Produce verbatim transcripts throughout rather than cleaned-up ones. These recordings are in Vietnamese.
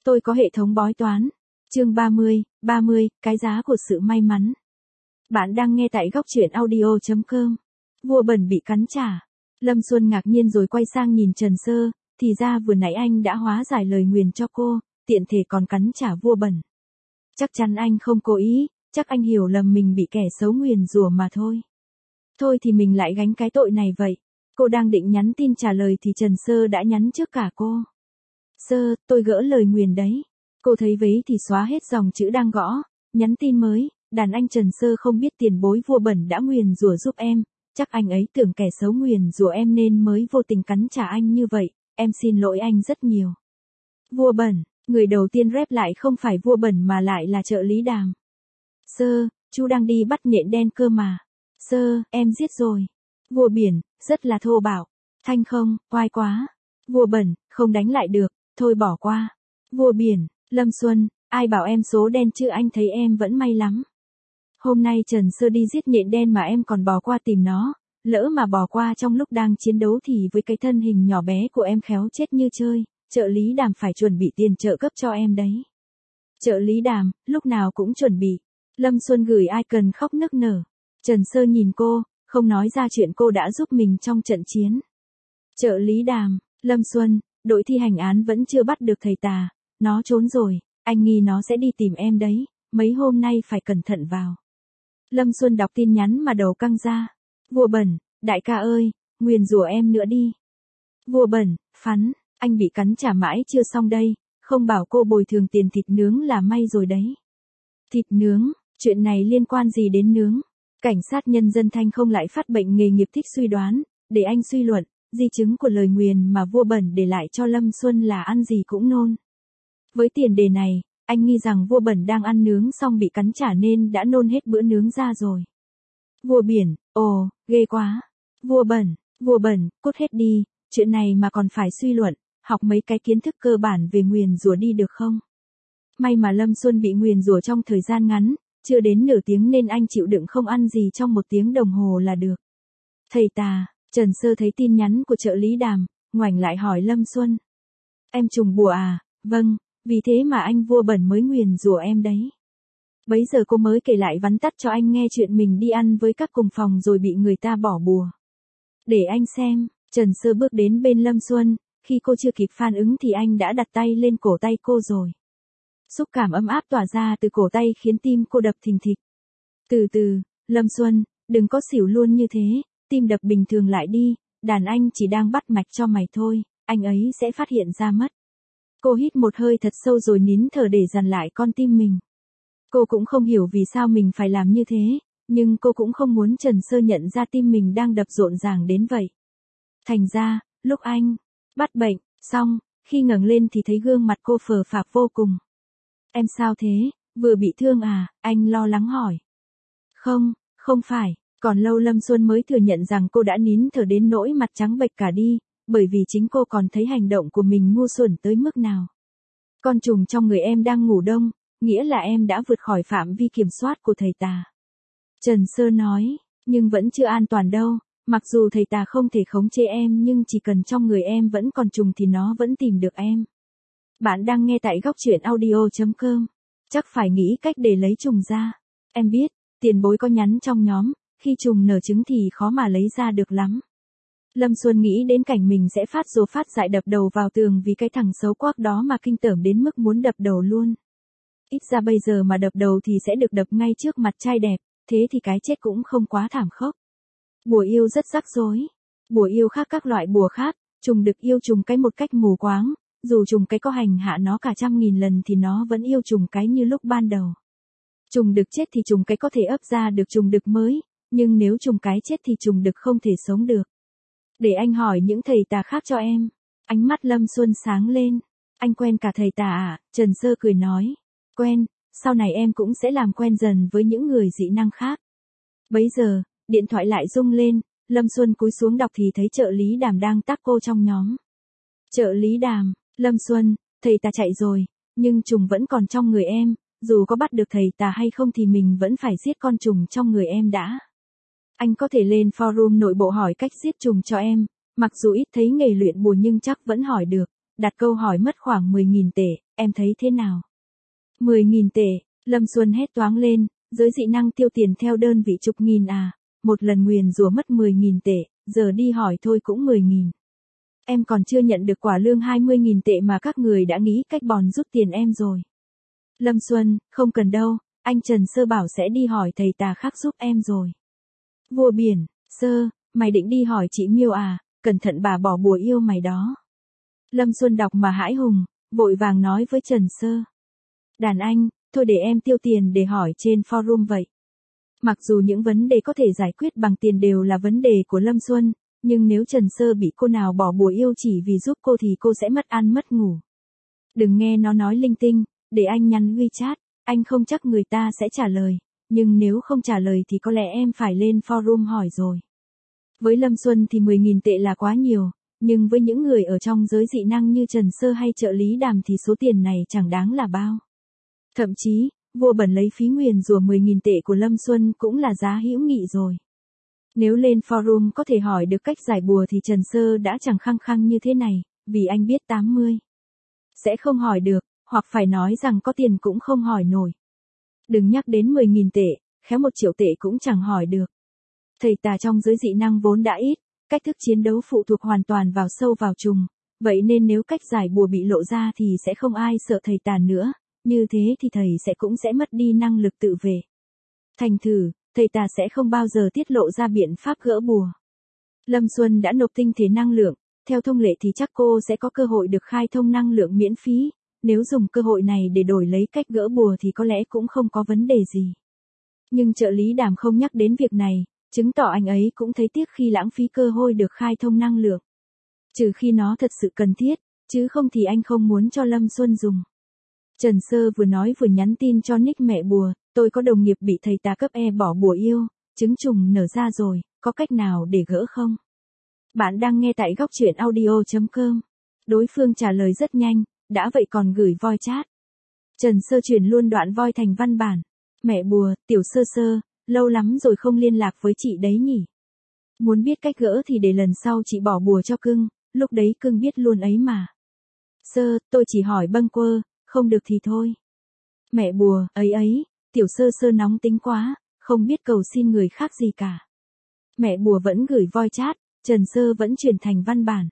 Tôi có hệ thống bói toán. Chương ba mươi, ba mươi, cái giá của sự may mắn. Bạn đang nghe tại góc truyện audio chấm com. Vua bẩn bị cắn trả. Lâm Xuân ngạc nhiên rồi quay sang nhìn Trần Sơ, thì ra vừa nãy anh đã hóa giải lời nguyền cho cô, tiện thể còn cắn trả vua bẩn. Chắc chắn anh không cố ý, chắc anh hiểu lầm mình bị kẻ xấu nguyền rủa mà thôi. Thôi thì mình lại gánh cái tội này vậy. Cô đang định nhắn tin trả lời thì Trần Sơ đã nhắn trước cả cô. Sơ, tôi gỡ lời nguyền đấy. Cô thấy vấy thì xóa hết dòng chữ đang gõ, nhắn tin mới, đàn anh Trần Sơ không biết tiền bối vua bẩn đã nguyền rủa giúp em, chắc anh ấy tưởng kẻ xấu nguyền rủa em nên mới vô tình cắn trả anh như vậy, em xin lỗi anh rất nhiều. Vua bẩn, người đầu tiên rep lại không phải vua bẩn mà lại là trợ lý Đàm. Sơ, chú đang đi bắt nhện đen cơ mà. Sơ, em giết rồi. Vua biển, rất là thô bạo. Thanh không, oai quá. Vua bẩn, không đánh lại được, thôi bỏ qua. Vua biển, Lâm Xuân, ai bảo em số đen chứ anh thấy em vẫn may lắm. Hôm nay Trần Sơ đi giết nhện đen mà em còn bò qua tìm nó, lỡ mà bò qua trong lúc đang chiến đấu thì với cái thân hình nhỏ bé của em khéo chết như chơi, trợ lý Đàm phải chuẩn bị tiền trợ cấp cho em đấy. Trợ lý Đàm, lúc nào cũng chuẩn bị. Lâm Xuân gửi icon khóc nức nở. Trần Sơ nhìn cô, không nói ra chuyện cô đã giúp mình trong trận chiến. Trợ lý Đàm, Lâm Xuân, đội thi hành án vẫn chưa bắt được thầy tà, nó trốn rồi, anh nghi nó sẽ đi tìm em đấy, mấy hôm nay phải cẩn thận vào. Lâm Xuân đọc tin nhắn mà đầu căng ra. Vua bẩn, đại ca ơi, nguyền rủa em nữa đi. Vua bẩn, phắn, anh bị cắn trả mãi chưa xong đây, không bảo cô bồi thường tiền thịt nướng là may rồi đấy. Thịt nướng, chuyện này liên quan gì đến nướng? Cảnh sát nhân dân Thanh không lại phát bệnh nghề nghiệp thích suy đoán, để anh suy luận, di chứng của lời nguyền mà vua bẩn để lại cho Lâm Xuân là ăn gì cũng nôn. Với tiền đề này, anh nghi rằng vua bẩn đang ăn nướng xong bị cắn trả nên đã nôn hết bữa nướng ra rồi. Vua biển, ồ, ghê quá. Vua bẩn, vua bẩn, cút hết đi, chuyện này mà còn phải suy luận, học mấy cái kiến thức cơ bản về nguyền rủa đi được không? May mà Lâm Xuân bị nguyền rủa trong thời gian ngắn, chưa đến nửa tiếng nên anh chịu đựng không ăn gì trong một tiếng đồng hồ là được. Thầy tà, Trần Sơ thấy tin nhắn của trợ lý Đàm, ngoảnh lại hỏi Lâm Xuân. Em trùng bùa à? Vâng, vì thế mà anh vua bẩn mới nguyền rủa em đấy. Bấy giờ cô mới kể lại vắn tắt cho anh nghe chuyện mình đi ăn với các cùng phòng rồi bị người ta bỏ bùa. Để anh xem, Trần Sơ bước đến bên Lâm Xuân, khi cô chưa kịp phản ứng thì anh đã đặt tay lên cổ tay cô rồi. Xúc cảm ấm áp tỏa ra từ cổ tay khiến tim cô đập thình thịch. Từ từ, Lâm Xuân, đừng có xỉu luôn như thế, tim đập bình thường lại đi, đàn anh chỉ đang bắt mạch cho mày thôi, anh ấy sẽ phát hiện ra mất. Cô hít một hơi thật sâu rồi nín thở để dằn lại con tim mình. Cô cũng không hiểu vì sao mình phải làm như thế, nhưng cô cũng không muốn Trần Sơ nhận ra tim mình đang đập rộn ràng đến vậy. Thành ra, lúc anh bắt bệnh, xong, khi ngẩng lên thì thấy gương mặt cô phờ phạc vô cùng. Em sao thế, vừa bị thương à, anh lo lắng hỏi. Không, không phải, còn lâu Lâm Xuân mới thừa nhận rằng cô đã nín thở đến nỗi mặt trắng bệch cả đi, bởi vì chính cô còn thấy hành động của mình ngu xuẩn tới mức nào. Con trùng trong người em đang ngủ đông, nghĩa là em đã vượt khỏi phạm vi kiểm soát của thầy tà. Trần Sơ nói, nhưng vẫn chưa an toàn đâu, mặc dù thầy tà không thể khống chế em nhưng chỉ cần trong người em vẫn còn trùng thì nó vẫn tìm được em. Bạn đang nghe tại góc truyện audio chấm com. Chắc phải nghĩ cách để lấy trùng ra. Em biết, tiền bối có nhắn trong nhóm, khi trùng nở trứng thì khó mà lấy ra được lắm. Lâm Xuân nghĩ đến cảnh mình sẽ phát rồ phát dại đập đầu vào tường vì cái thằng xấu quắc đó mà kinh tởm đến mức muốn đập đầu luôn. Ít ra bây giờ mà đập đầu thì sẽ được đập ngay trước mặt trai đẹp, thế thì cái chết cũng không quá thảm khốc. Bùa yêu rất rắc rối. Bùa yêu khác các loại bùa khác, trùng được yêu trùng cái một cách mù quáng, dù trùng cái có hành hạ nó cả trăm nghìn lần thì nó vẫn yêu trùng cái như lúc ban đầu. Trùng đực chết thì trùng cái có thể ấp ra được trùng đực mới, nhưng nếu trùng cái chết thì trùng đực không thể sống được. Để anh hỏi những thầy tà khác cho em. Ánh mắt Lâm Xuân sáng lên. Anh quen cả thầy tà à? Trần Sơ cười nói. Quen, sau này em cũng sẽ làm quen dần với những người dị năng khác. Bấy giờ, điện thoại lại rung lên, Lâm Xuân cúi xuống đọc thì thấy trợ lý Đàm đang tag cô trong nhóm. Trợ lý Đàm, Lâm Xuân, thầy tà chạy rồi, nhưng trùng vẫn còn trong người em, dù có bắt được thầy tà hay không thì mình vẫn phải giết con trùng trong người em đã. Anh có thể lên forum nội bộ hỏi cách giết trùng cho em, mặc dù ít thấy nghề luyện bùa nhưng chắc vẫn hỏi được, đặt câu hỏi mất khoảng mười nghìn tệ, em thấy thế nào? mười nghìn tệ, Lâm Xuân hét toáng lên, giới dị năng tiêu tiền theo đơn vị chục nghìn à, một lần nguyền rủa mất mười nghìn tệ, giờ đi hỏi thôi cũng mười nghìn. Em còn chưa nhận được quả lương hai mươi nghìn tệ mà các người đã nghĩ cách bòn rút tiền em rồi. Lâm Xuân, không cần đâu, anh Trần Sơ bảo sẽ đi hỏi thầy tà khác giúp em rồi. Vua Biển, Sơ, mày định đi hỏi chị Miêu à, cẩn thận bà bỏ bùa yêu mày đó. Lâm Xuân đọc mà hãi hùng, vội vàng nói với Trần Sơ. Đàn anh, thôi để em tiêu tiền để hỏi trên forum vậy. Mặc dù những vấn đề có thể giải quyết bằng tiền đều là vấn đề của Lâm Xuân, nhưng nếu Trần Sơ bị cô nào bỏ bùa yêu chỉ vì giúp cô thì cô sẽ mất ăn mất ngủ. Đừng nghe nó nói linh tinh, để anh nhắn WeChat, anh không chắc người ta sẽ trả lời, nhưng nếu không trả lời thì có lẽ em phải lên forum hỏi rồi. Với Lâm Xuân thì mười nghìn tệ là quá nhiều, nhưng với những người ở trong giới dị năng như Trần Sơ hay trợ lý Đàm thì số tiền này chẳng đáng là bao. Thậm chí, vua Bẩn lấy phí nguyền rủa mười nghìn tệ của Lâm Xuân cũng là giá hữu nghị rồi. Nếu lên forum có thể hỏi được cách giải bùa thì Trần Sơ đã chẳng khăng khăng như thế này, vì anh biết tám mươi sẽ không hỏi được, hoặc phải nói rằng có tiền cũng không hỏi nổi. Đừng nhắc đến mười nghìn tệ, khéo một triệu tệ cũng chẳng hỏi được. Thầy tà trong giới dị năng vốn đã ít, cách thức chiến đấu phụ thuộc hoàn toàn vào sâu vào trùng, vậy nên nếu cách giải bùa bị lộ ra thì sẽ không ai sợ thầy tà nữa, như thế thì thầy sẽ cũng sẽ mất đi năng lực tự vệ. Thành thử, thầy tà sẽ không bao giờ tiết lộ ra biện pháp gỡ bùa. Lâm Xuân đã nộp tinh thể năng lượng, theo thông lệ thì chắc cô sẽ có cơ hội được khai thông năng lượng miễn phí, nếu dùng cơ hội này để đổi lấy cách gỡ bùa thì có lẽ cũng không có vấn đề gì. Nhưng trợ lý Đàm không nhắc đến việc này, chứng tỏ anh ấy cũng thấy tiếc khi lãng phí cơ hội được khai thông năng lượng. Trừ khi nó thật sự cần thiết, chứ không thì anh không muốn cho Lâm Xuân dùng. Trần Sơ vừa nói vừa nhắn tin cho nick mẹ bùa, tôi có đồng nghiệp bị thầy tà cấp E bỏ bùa yêu, trứng trùng nở ra rồi, có cách nào để gỡ không? Bạn đang nghe tại góc truyện audio chấm com. Đối phương trả lời rất nhanh, đã vậy còn gửi voice chat. Trần Sơ chuyển luôn đoạn voice thành văn bản. Mẹ bùa, tiểu Sơ Sơ, lâu lắm rồi không liên lạc với chị đấy nhỉ. Muốn biết cách gỡ thì để lần sau chị bỏ bùa cho cưng, lúc đấy cưng biết luôn ấy mà. Sơ, tôi chỉ hỏi bâng quơ, không được thì thôi. Mẹ bùa, ấy ấy, tiểu Sơ Sơ nóng tính quá, không biết cầu xin người khác gì cả. Mẹ bùa vẫn gửi voice chat, Trần Sơ vẫn chuyển thành văn bản.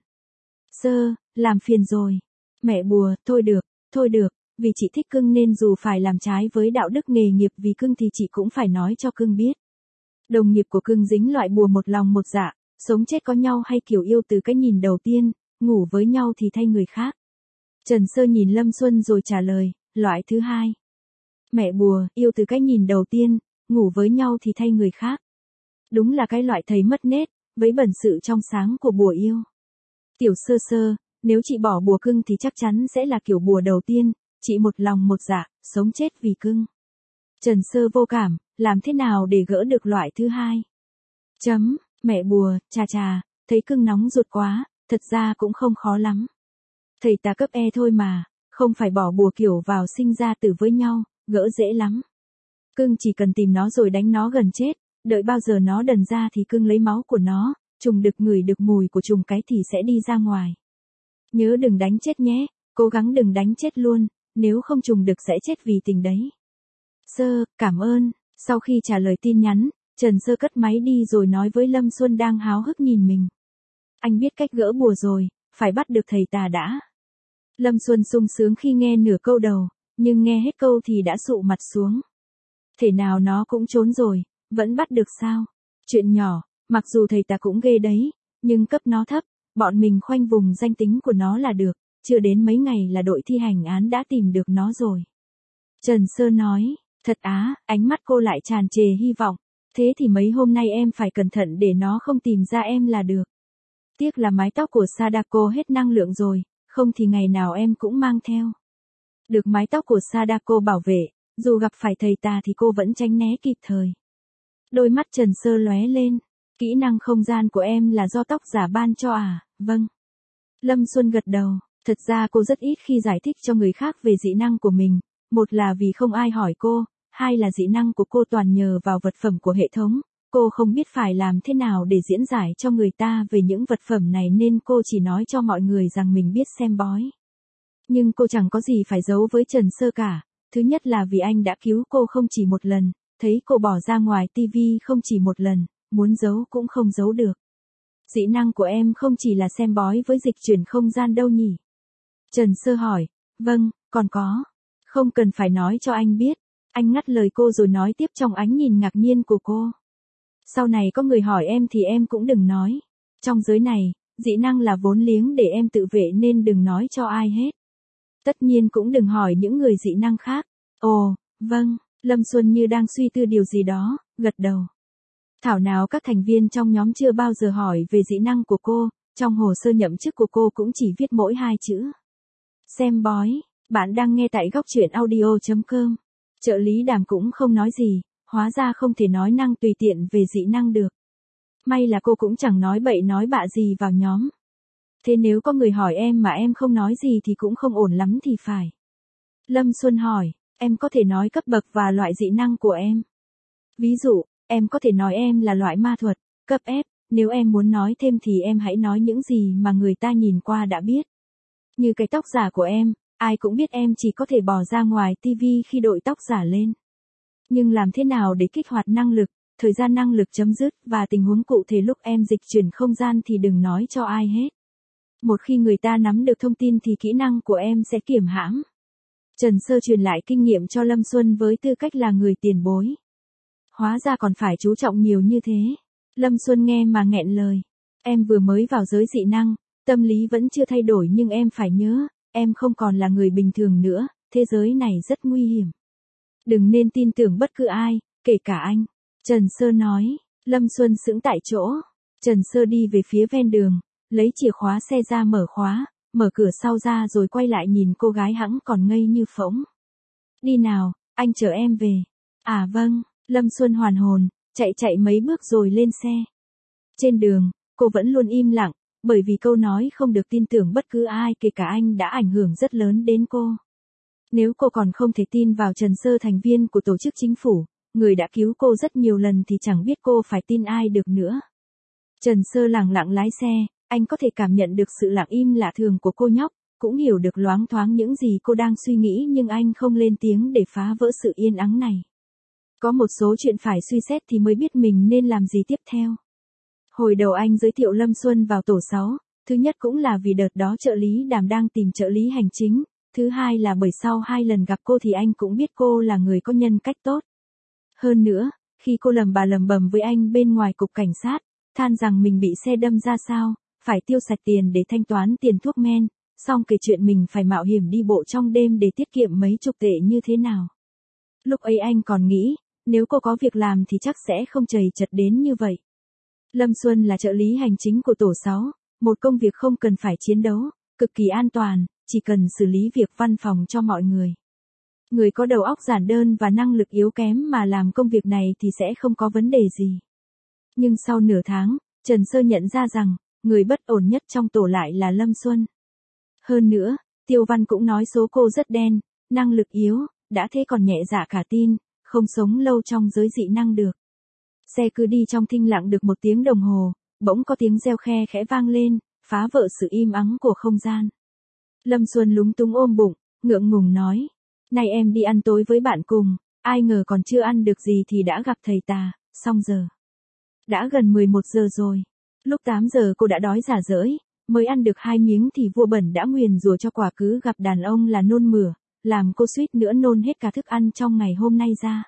Sơ, làm phiền rồi. Mẹ bùa, thôi được, thôi được, vì chị thích cưng nên dù phải làm trái với đạo đức nghề nghiệp vì cưng thì chị cũng phải nói cho cưng biết. Đồng nghiệp của cưng dính loại bùa một lòng một dạ, sống chết có nhau hay kiểu yêu từ cái nhìn đầu tiên, ngủ với nhau thì thay người khác. Trần Sơ nhìn Lâm Xuân rồi trả lời, loại thứ hai. Mẹ bùa, yêu từ cái nhìn đầu tiên, ngủ với nhau thì thay người khác. Đúng là cái loại thầy mất nết, với bẩn sự trong sáng của bùa yêu. Tiểu Sơ Sơ, nếu chị bỏ bùa cưng thì chắc chắn sẽ là kiểu bùa đầu tiên, chị một lòng một dạ, sống chết vì cưng. Trần Sơ vô cảm, làm thế nào để gỡ được loại thứ hai? Chấm, mẹ bùa, chà chà, thấy cưng nóng ruột quá, thật ra cũng không khó lắm. Thầy tà cấp E thôi mà, không phải bỏ bùa kiểu vào sinh ra tử với nhau, gỡ dễ lắm. Cưng chỉ cần tìm nó rồi đánh nó gần chết, đợi bao giờ nó đần ra thì cưng lấy máu của nó, trùng được ngửi được mùi của trùng cái thì sẽ đi ra ngoài. Nhớ đừng đánh chết nhé, cố gắng đừng đánh chết luôn, nếu không trùng được sẽ chết vì tình đấy. Sơ, cảm ơn. Sau khi trả lời tin nhắn, Trần Sơ cất máy đi rồi nói với Lâm Xuân đang háo hức nhìn mình. Anh biết cách gỡ bùa rồi, phải bắt được thầy tà đã. Lâm Xuân sung sướng khi nghe nửa câu đầu, nhưng nghe hết câu thì đã sụ mặt xuống. Thể nào nó cũng trốn rồi, vẫn bắt được sao? Chuyện nhỏ, mặc dù thầy tà cũng ghê đấy, nhưng cấp nó thấp, bọn mình khoanh vùng danh tính của nó là được, chưa đến mấy ngày là đội thi hành án đã tìm được nó rồi. Trần Sơ nói, thật á, ánh mắt cô lại tràn trề hy vọng, thế thì mấy hôm nay em phải cẩn thận để nó không tìm ra em là được. Tiếc là mái tóc của Sadako hết năng lượng rồi, không thì ngày nào em cũng mang theo. Được mái tóc của Sadako bảo vệ, dù gặp phải thầy tà thì cô vẫn tránh né kịp thời. Đôi mắt Trần Sơ lóe lên, kỹ năng không gian của em là do tóc giả ban cho à, vâng. Lâm Xuân gật đầu, thật ra cô rất ít khi giải thích cho người khác về dị năng của mình, một là vì không ai hỏi cô, hai là dị năng của cô toàn nhờ vào vật phẩm của hệ thống, cô không biết phải làm thế nào để diễn giải cho người ta về những vật phẩm này nên cô chỉ nói cho mọi người rằng mình biết xem bói. Nhưng cô chẳng có gì phải giấu với Trần Sơ cả. Thứ nhất là vì anh đã cứu cô không chỉ một lần, thấy cô bỏ ra ngoài tivi không chỉ một lần, muốn giấu cũng không giấu được. Dị năng của em không chỉ là xem bói với dịch chuyển không gian đâu nhỉ? Trần Sơ hỏi. Vâng, còn có. Không cần phải nói cho anh biết. Anh ngắt lời cô rồi nói tiếp trong ánh nhìn ngạc nhiên của cô. Sau này có người hỏi em thì em cũng đừng nói. Trong giới này, dị năng là vốn liếng để em tự vệ nên đừng nói cho ai hết. Tất nhiên cũng đừng hỏi những người dị năng khác. Ồ, vâng, Lâm Xuân như đang suy tư điều gì đó, gật đầu. Thảo nào các thành viên trong nhóm chưa bao giờ hỏi về dị năng của cô, trong hồ sơ nhậm chức của cô cũng chỉ viết mỗi hai chữ. Xem bói, bạn đang nghe tại góc truyện audio chấm com. Trợ lý Đàm cũng không nói gì, hóa ra không thể nói năng tùy tiện về dị năng được. May là cô cũng chẳng nói bậy nói bạ gì vào nhóm. Thế nếu có người hỏi em mà em không nói gì thì cũng không ổn lắm thì phải. Lâm Xuân hỏi, em có thể nói cấp bậc và loại dị năng của em. Ví dụ, em có thể nói em là loại ma thuật, cấp F, nếu em muốn nói thêm thì em hãy nói những gì mà người ta nhìn qua đã biết. Như cái tóc giả của em, ai cũng biết em chỉ có thể bỏ ra ngoài tivi khi đội tóc giả lên. Nhưng làm thế nào để kích hoạt năng lực, thời gian năng lực chấm dứt và tình huống cụ thể lúc em dịch chuyển không gian thì đừng nói cho ai hết. Một khi người ta nắm được thông tin thì kỹ năng của em sẽ kiềm hãm. Trần Sơ truyền lại kinh nghiệm cho Lâm Xuân với tư cách là người tiền bối. Hóa ra còn phải chú trọng nhiều như thế. Lâm Xuân nghe mà nghẹn lời. Em vừa mới vào giới dị năng, tâm lý vẫn chưa thay đổi nhưng em phải nhớ, em không còn là người bình thường nữa, thế giới này rất nguy hiểm. Đừng nên tin tưởng bất cứ ai, kể cả anh. Trần Sơ nói. Lâm Xuân sững tại chỗ. Trần Sơ đi về phía ven đường, lấy chìa khóa xe ra mở khóa, mở cửa sau ra rồi quay lại nhìn cô gái hẵng còn ngây như phỗng. Đi nào, anh chở em về. À vâng, Lâm Xuân hoàn hồn, chạy chạy mấy bước rồi lên xe. Trên đường, cô vẫn luôn im lặng, bởi vì câu nói không được tin tưởng bất cứ ai kể cả anh đã ảnh hưởng rất lớn đến cô. Nếu cô còn không thể tin vào Trần Sơ thành viên của tổ chức chính phủ, người đã cứu cô rất nhiều lần thì chẳng biết cô phải tin ai được nữa. Trần Sơ lẳng lặng lái xe, anh có thể cảm nhận được sự lặng im lạ thường của cô nhóc, cũng hiểu được loáng thoáng những gì cô đang suy nghĩ nhưng anh không lên tiếng để phá vỡ sự yên ắng này. Có một số chuyện phải suy xét thì mới biết mình nên làm gì tiếp theo. Hồi đầu anh giới thiệu Lâm Xuân vào tổ sáu, thứ nhất cũng là vì đợt đó trợ lý Đàm đang tìm trợ lý hành chính, thứ hai là bởi sau hai lần gặp cô thì anh cũng biết cô là người có nhân cách tốt. Hơn nữa, khi cô lầm bà lầm bầm với anh bên ngoài cục cảnh sát, than rằng mình bị xe đâm ra sao, phải tiêu sạch tiền để thanh toán tiền thuốc men, xong kể chuyện mình phải mạo hiểm đi bộ trong đêm để tiết kiệm mấy chục tệ như thế nào. Lúc ấy anh còn nghĩ, nếu cô có việc làm thì chắc sẽ không chầy chật đến như vậy. Lâm Xuân là trợ lý hành chính của tổ sáu, một công việc không cần phải chiến đấu, cực kỳ an toàn, chỉ cần xử lý việc văn phòng cho mọi người. Người có đầu óc giản đơn và năng lực yếu kém mà làm công việc này thì sẽ không có vấn đề gì. Nhưng sau nửa tháng, Trần Sơ nhận ra rằng, người bất ổn nhất trong tổ lại là Lâm Xuân. Hơn nữa, Tiêu Văn cũng nói số cô rất đen, năng lực yếu, đã thế còn nhẹ dạ cả tin, không sống lâu trong giới dị năng được. Xe cứ đi trong thinh lặng được một tiếng đồng hồ, bỗng có tiếng reo khe khẽ vang lên, phá vỡ sự im ắng của không gian. Lâm Xuân lúng túng ôm bụng, ngượng ngùng nói, nay em đi ăn tối với bạn cùng, ai ngờ còn chưa ăn được gì thì đã gặp thầy tà, xong giờ. Đã gần mười một giờ rồi, lúc tám giờ cô đã đói rả rỡi, mới ăn được hai miếng thì vua bẩn đã nguyền rủa cho quả cứ gặp đàn ông là nôn mửa, làm cô suýt nữa nôn hết cả thức ăn trong ngày hôm nay ra.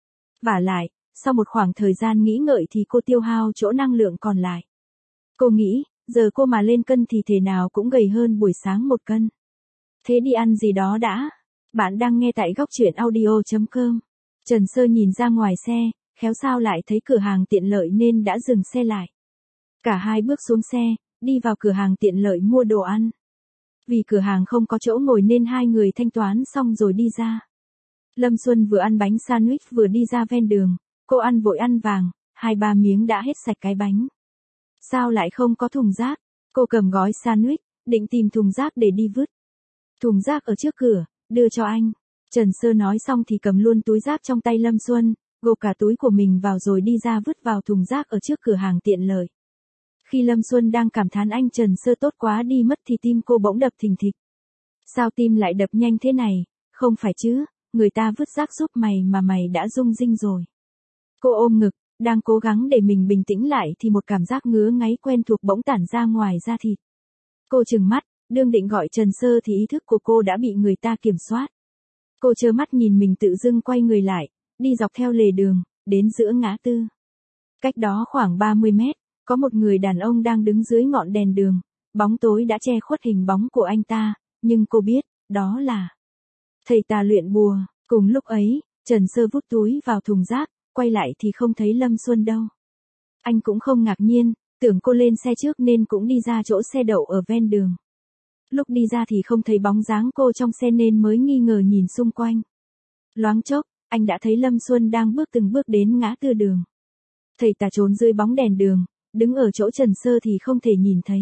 Vả lại, sau một khoảng thời gian nghĩ ngợi thì cô tiêu hao chỗ năng lượng còn lại. Cô nghĩ, giờ cô mà lên cân thì thể nào cũng gầy hơn buổi sáng một cân. Thế đi ăn gì đó đã. Bạn đang nghe tại góc truyện audio chấm com. Trần Sơ nhìn ra ngoài xe, khéo sao lại thấy cửa hàng tiện lợi nên đã dừng xe lại. Cả hai bước xuống xe, đi vào cửa hàng tiện lợi mua đồ ăn. Vì cửa hàng không có chỗ ngồi nên hai người thanh toán xong rồi đi ra. Lâm Xuân vừa ăn bánh sandwich vừa đi ra ven đường, cô ăn vội ăn vàng, hai ba miếng đã hết sạch cái bánh. Sao lại không có thùng rác? Cô cầm gói sandwich, định tìm thùng rác để đi vứt. Thùng rác ở trước cửa, đưa cho anh. Trần Sơ nói xong thì cầm luôn túi rác trong tay Lâm Xuân, gộp cả túi của mình vào rồi đi ra vứt vào thùng rác ở trước cửa hàng tiện lợi. Khi Lâm Xuân đang cảm thán anh Trần Sơ tốt quá đi mất thì tim cô bỗng đập thình thịch. Sao tim lại đập nhanh thế này, không phải chứ, người ta vứt rác giúp mày mà mày đã rung rinh rồi. Cô ôm ngực, đang cố gắng để mình bình tĩnh lại thì một cảm giác ngứa ngáy quen thuộc bỗng tản ra ngoài da thịt. Cô trừng mắt, đương định gọi Trần Sơ thì ý thức của cô đã bị người ta kiểm soát. Cô trơ mắt nhìn mình tự dưng quay người lại, đi dọc theo lề đường, đến giữa ngã tư. Cách đó khoảng ba mươi mét, có một người đàn ông đang đứng dưới ngọn đèn đường, bóng tối đã che khuất hình bóng của anh ta, nhưng cô biết, đó là thầy tà luyện bùa. Cùng lúc ấy, Trần Sơ vút túi vào thùng rác, quay lại thì không thấy Lâm Xuân đâu. Anh cũng không ngạc nhiên, tưởng cô lên xe trước nên cũng đi ra chỗ xe đậu ở ven đường. Lúc đi ra thì không thấy bóng dáng cô trong xe nên mới nghi ngờ nhìn xung quanh. Loáng chốc, anh đã thấy Lâm Xuân đang bước từng bước đến ngã tư đường. Thầy tà trốn dưới bóng đèn đường, đứng ở chỗ Trần Sơ thì không thể nhìn thấy.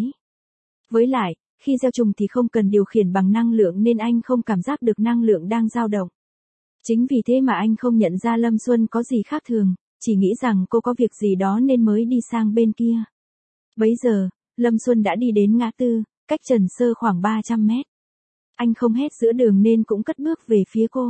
Với lại, khi gieo trùng thì không cần điều khiển bằng năng lượng nên anh không cảm giác được năng lượng đang dao động. Chính vì thế mà anh không nhận ra Lâm Xuân có gì khác thường, chỉ nghĩ rằng cô có việc gì đó nên mới đi sang bên kia. Bấy giờ, Lâm Xuân đã đi đến ngã tư, cách Trần Sơ khoảng ba trăm mét. Anh không hét giữa đường nên cũng cất bước về phía cô.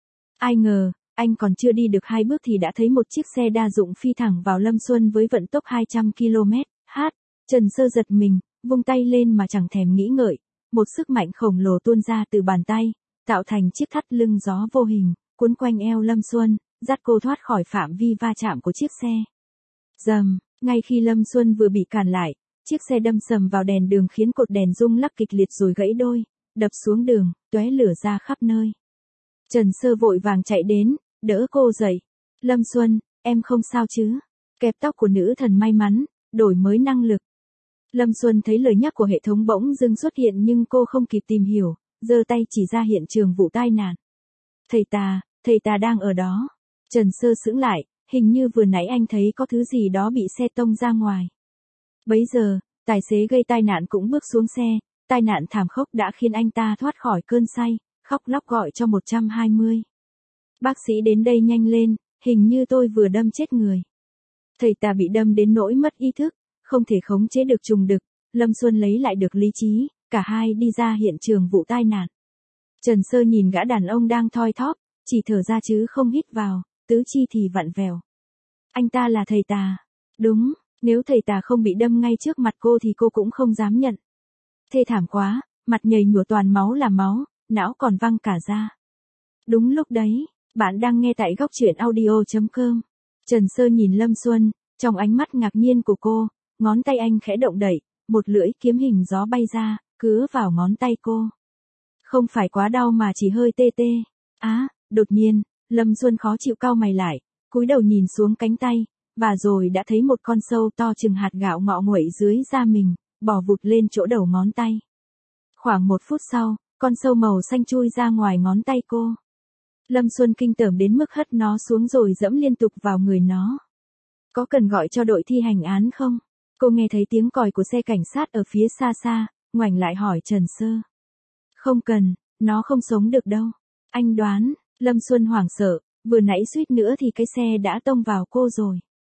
Ai ngờ, anh còn chưa đi được hai bước thì đã thấy một chiếc xe đa dụng phi thẳng vào Lâm Xuân với vận tốc hai trăm ki lô mét trên giờ. Trần Sơ giật mình, vung tay lên mà chẳng thèm nghĩ ngợi, một sức mạnh khổng lồ tuôn ra từ bàn tay, tạo thành chiếc thắt lưng gió vô hình, cuốn quanh eo Lâm Xuân, dắt cô thoát khỏi phạm vi va chạm của chiếc xe. Rầm, ngay khi Lâm Xuân vừa bị cản lại, chiếc xe đâm sầm vào đèn đường khiến cột đèn rung lắc kịch liệt rồi gãy đôi, đập xuống đường, tóe lửa ra khắp nơi. Trần Sơ vội vàng chạy đến, đỡ cô dậy. Lâm Xuân, em không sao chứ? Kẹp tóc của nữ thần may mắn, đổi mới năng lực. Lâm Xuân thấy lời nhắc của hệ thống bỗng dưng xuất hiện nhưng cô không kịp tìm hiểu, giơ tay chỉ ra hiện trường vụ tai nạn. Thầy tà, thầy tà đang ở đó. Trần Sơ sững lại, hình như vừa nãy anh thấy có thứ gì đó bị xe tông ra ngoài. Bấy giờ, tài xế gây tai nạn cũng bước xuống xe, tai nạn thảm khốc đã khiến anh ta thoát khỏi cơn say, khóc lóc gọi cho một trăm hai mươi. Bác sĩ đến đây nhanh lên, hình như tôi vừa đâm chết người. Thầy tà bị đâm đến nỗi mất ý thức, không thể khống chế được trùng đực, Lâm Xuân lấy lại được lý trí, cả hai đi ra hiện trường vụ tai nạn. Trần Sơ nhìn gã đàn ông đang thoi thóp, chỉ thở ra chứ không hít vào, tứ chi thì vặn vẹo. Anh ta là thầy tà. Đúng, nếu thầy tà không bị đâm ngay trước mặt cô thì cô cũng không dám nhận. Thê thảm quá, mặt nhầy nhụa toàn máu là máu, não còn văng cả ra. Đúng lúc đấy, bạn đang nghe tại góc truyện audio chấm com. Trần Sơ nhìn Lâm Xuân, trong ánh mắt ngạc nhiên của cô, ngón tay anh khẽ động đậy, một lưỡi kiếm hình gió bay ra, cứa vào ngón tay cô. Không phải quá đau mà chỉ hơi tê tê. Á, à, đột nhiên, Lâm Xuân khó chịu cau mày lại, cúi đầu nhìn xuống cánh tay, và rồi đã thấy một con sâu to chừng hạt gạo ngọ nguậy dưới da mình, bò vụt lên chỗ đầu ngón tay. Khoảng một phút sau, con sâu màu xanh chui ra ngoài ngón tay cô. Lâm Xuân kinh tởm đến mức hất nó xuống rồi dẫm liên tục vào người nó. Có cần gọi cho đội thi hành án không? Cô nghe thấy tiếng còi của xe cảnh sát ở phía xa xa, ngoảnh lại hỏi Trần Sơ. Không cần, nó không sống được đâu. Anh đoán, Lâm Xuân hoảng sợ, vừa nãy suýt nữa thì cái xe đã tông vào cô rồi.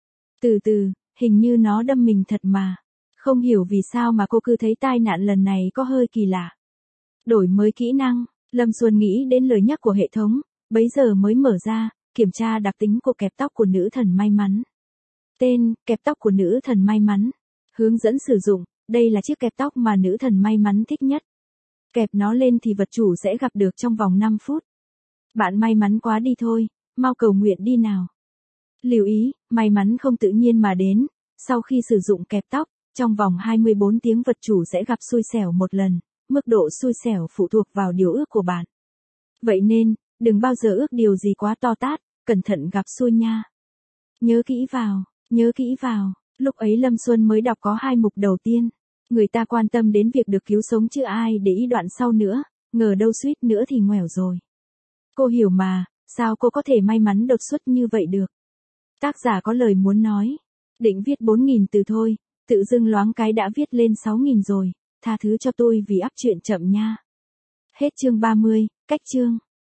Từ từ, hình như nó đâm mình thật mà. Không hiểu vì sao mà cô cứ thấy tai nạn lần này có hơi kỳ lạ. Đổi mới kỹ năng, Lâm Xuân nghĩ đến lời nhắc của hệ thống, bấy giờ mới mở ra, kiểm tra đặc tính của kẹp tóc của nữ thần may mắn. Tên, kẹp tóc của nữ thần may mắn. Hướng dẫn sử dụng, đây là chiếc kẹp tóc mà nữ thần may mắn thích nhất. Kẹp nó lên thì vật chủ sẽ gặp được trong vòng năm phút. Bạn may mắn quá đi thôi, mau cầu nguyện đi nào. Lưu ý, may mắn không tự nhiên mà đến, sau khi sử dụng kẹp tóc, trong vòng hai mươi bốn tiếng vật chủ sẽ gặp xui xẻo một lần, mức độ xui xẻo phụ thuộc vào điều ước của bạn. Vậy nên, đừng bao giờ ước điều gì quá to tát, cẩn thận gặp xui nha. Nhớ kỹ vào, nhớ kỹ vào, lúc ấy Lâm Xuân mới đọc có hai mục đầu tiên. Người ta quan tâm đến việc được cứu sống chứ ai để ý đoạn sau nữa, ngờ đâu suýt nữa thì ngoẻo rồi. Cô hiểu mà, sao cô có thể may mắn đột xuất như vậy được? Tác giả có lời muốn nói. Định viết bốn nghìn từ thôi, tự dưng loáng cái đã viết lên sáu nghìn rồi, tha thứ cho tôi vì ắp chuyện chậm nha. Hết chương ba mươi, cách chương.